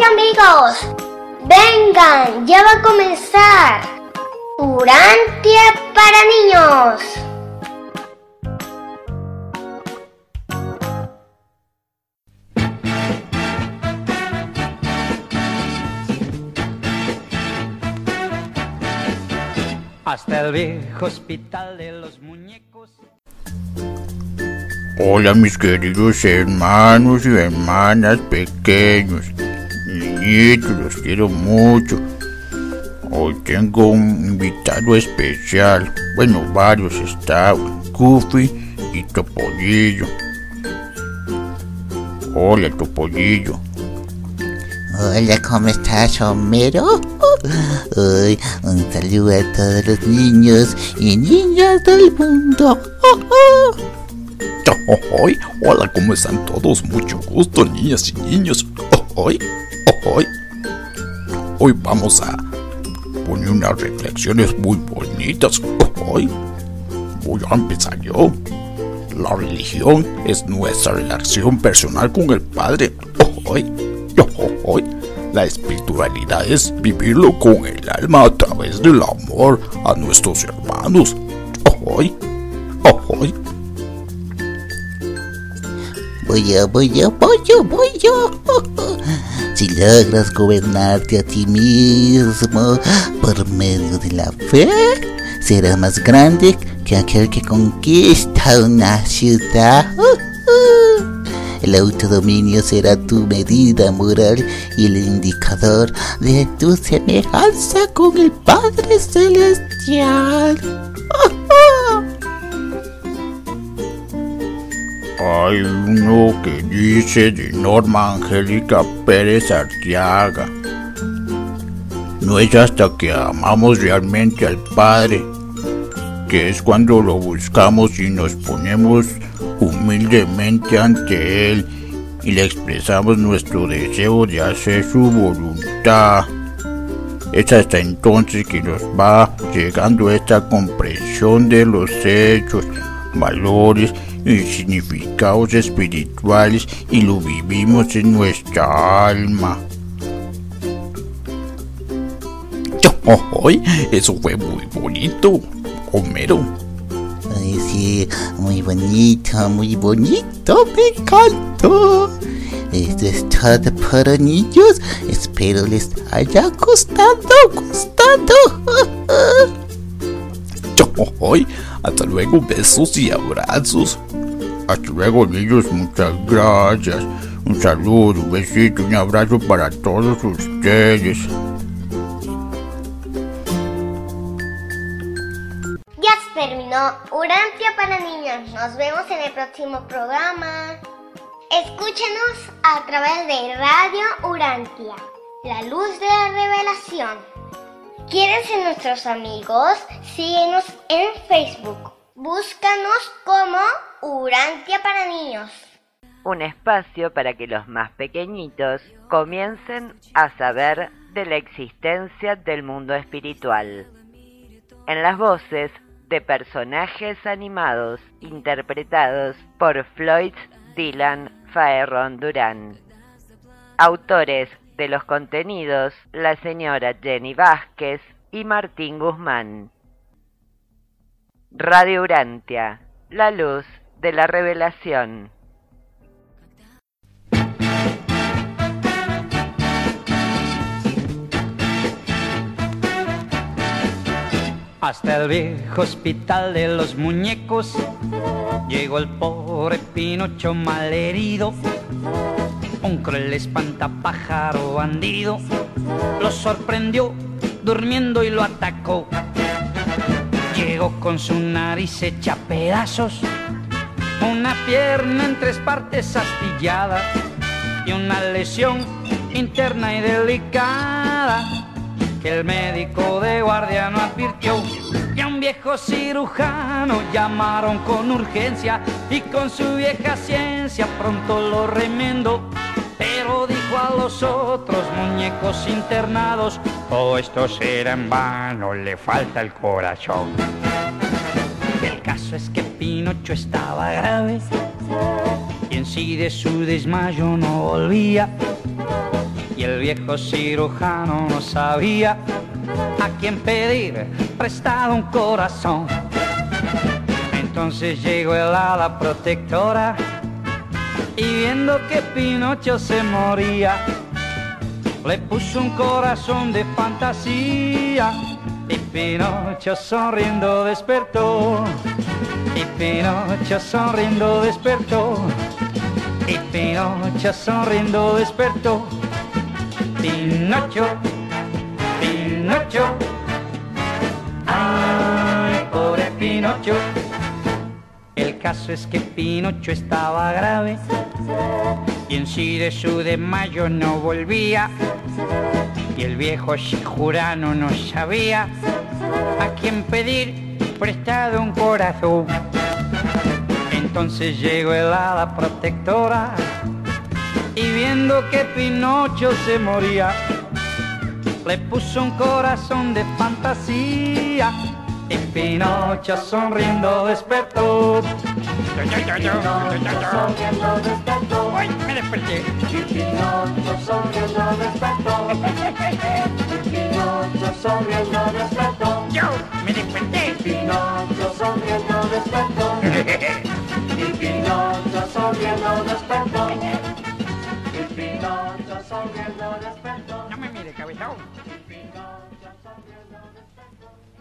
amigos, vengan, ya va a comenzar Urantia para niños. Hasta el viejo hospital de los muñecos. Hola mis queridos hermanos y hermanas pequeños, niñitos, los quiero mucho. Hoy tengo un invitado especial, bueno, varios, está Goofy y Topollillo. Hola Topollillo. Hola, ¿cómo estás, Homero? Hoy un saludo a todos los niños y niñas del mundo. Hola, ¿cómo están todos? Mucho gusto, niñas y niños. Hoy vamos a poner unas reflexiones muy bonitas. Hoy voy a empezar yo. La religión es nuestra relación personal con el Padre. Hoy la espiritualidad es vivirlo con el alma a través del amor a nuestros hermanos. Voy yo. Si logras gobernarte a ti mismo por medio de la fe, serás más grande que aquel que conquista una ciudad. El autodominio será tu medida moral y el indicador de tu semejanza con el Padre Celestial. Hay uno que dice de Norma Angélica Pérez Arteaga: no es hasta que amamos realmente al Padre, que es cuando lo buscamos y nos ponemos humildemente ante Él y le expresamos nuestro deseo de hacer su voluntad. Es hasta entonces que nos va llegando esta comprensión de los hechos, valores y significados espirituales y lo vivimos en nuestra alma. Eso fue muy bonito, Homero. Ay, sí, muy bonito, me encantó. Esto es todo para niños. Espero les haya gustado. Hasta luego, besos y abrazos. Hasta luego, niños, muchas gracias. Un saludo, un besito, un abrazo para todos ustedes. Ya se terminó Urantia para niños. Nos vemos en el próximo programa. Escúchenos a través de Radio Urantia, la luz de la revelación. ¿Quieres ser nuestros amigos? Síguenos en Facebook. Búscanos como Urantia para niños. Un espacio para que los más pequeñitos comiencen a saber de la existencia del mundo espiritual. En las voces de personajes animados interpretados por Floyd Dylan Faerron Durán. Autores de los contenidos, la señora Jenny Vázquez y Martín Guzmán. Radio Urantia, la luz de la revelación. Hasta el viejo hospital de los muñecos llegó el pobre Pinocho malherido. Un cruel espantapájaro bandido lo sorprendió durmiendo y lo atacó. Llegó con su nariz hecha pedazos, una pierna en 3 partes astillada y una lesión interna y delicada que el médico de guardia no advirtió. Y a un viejo cirujano llamaron con urgencia y con su vieja ciencia pronto lo remendó. Pero dijo a los otros muñecos internados: todo esto será en vano, le falta el corazón. El caso es que Pinocho estaba grave y en sí de su desmayo no volvía. y el viejo cirujano no sabía a quién pedir prestado un corazón. Entonces llegó el hada protectora y viendo que Pinocho se moría, le puso un corazón de fantasía y Pinocho sonriendo despertó. Y Pinocho sonriendo despertó. Y Pinocho sonriendo despertó. Pinocho, Pinocho, ay, pobre Pinocho. El caso es que Pinocho estaba grave y en sí de su desmayo no volvía. Y el viejo cirujano no sabía a quién pedir prestado un corazón. Entonces llegó el hada protectora y viendo que Pinocho se moría, le puso un corazón de fantasía y Pinocho sonriendo despertó. Sonriendo despertó. ¡Ay, me desperté! Pinocho sonriendo despertó. Pinocho sonriendo despertó. ¡Yo me desperté! Pinocho sonriendo despertó. Pinocho sonriendo despertó. Pinocho sonriendo despertó. No me mire, cabezón. Pinocho sonriendo despertó.